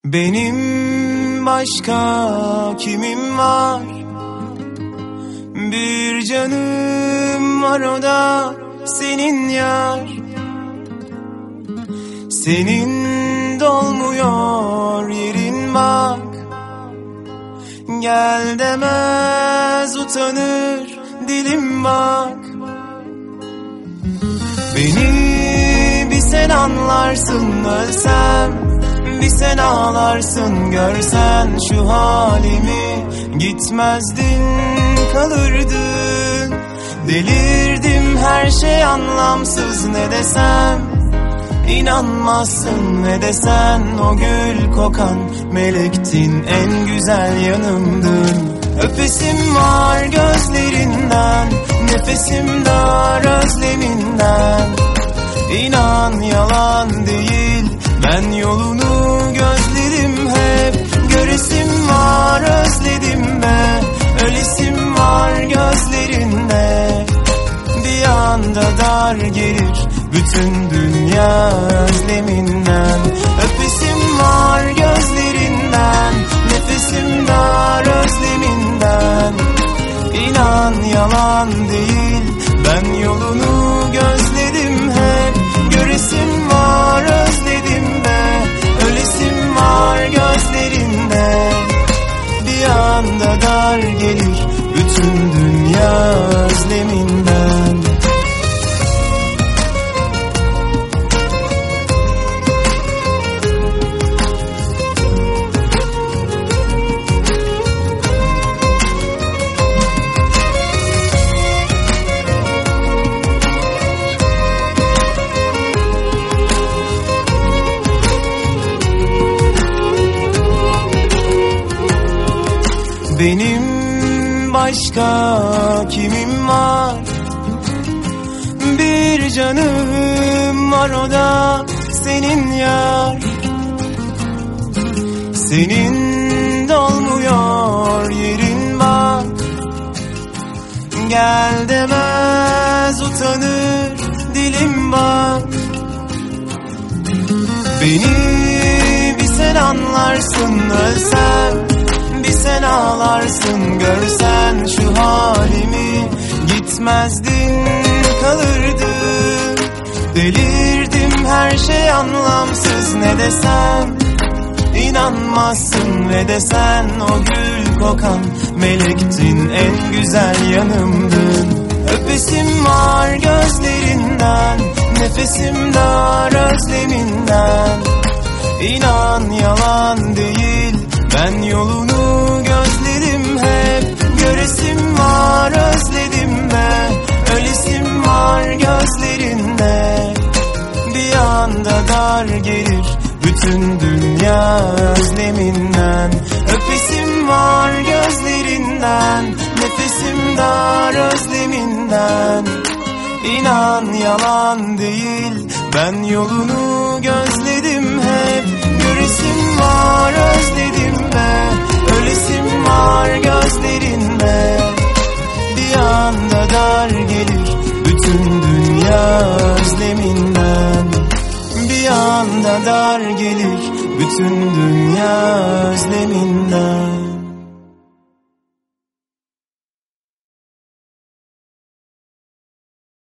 Benim başka kimim var? Bir canım var, o da senin yar. Senin dolmuyor yerin bak. Gel demez utanır dilim bak. Beni bir sen anlarsın, ölsem bir sen ağlarsın. Görsen şu halimi gitmezdin, kalırdın. Delirdim, her şey anlamsız, ne desem İnanmazsın, ne desen o gül kokan melektin, en güzel yanımdın. Öpesim var gözlerinden, nefesim dar özleminden. İnan yalan değil, ben yolunu gözledim hep. Göresim var, özledim be, ölesim var gözlerinde. Bir anda dar gelir bütün dünya özleminden. Öpesim var gözlerinden, nefesim dar özleminden. İnan yalan değil, ben yolunu gözledim hep. Göresim var, özledim be, ölesim var gözlerinde. Bir anda dar gelir bütün dünya özleminden. Benim başka kimim var? Bir canım var, o da senin yar. Senin dolmuyor yerin bak. Gel demez utanır dilim bak. Beni bir sen anlarsın, ölsem bir sen ağlarsın. Görsen şu halimi gitmezdin, kalırdın. Delirdim, her şey anlamsız, ne desem İnanmazsın, ve desen o gül kokan melektin, en güzel yanımdın. Öpesim var gözlerinden, nefesim dar özleminden. İnan yalan değil, ben yolunu gözledim hep. Göresim var, özledim be, ölesim var gözlerinde. Bir anda dar gelir bütün dünya özleminden. Öpesim var gözlerinden, nefesim dar özleminden. İnan yalan değil, ben yolunu gözledim hep. Göresim var, özledim be, ölesim var gözlerinde. Bir anda dar gelir bütün dünya özleminden. Bir anda dar gelir bütün dünya özleminden.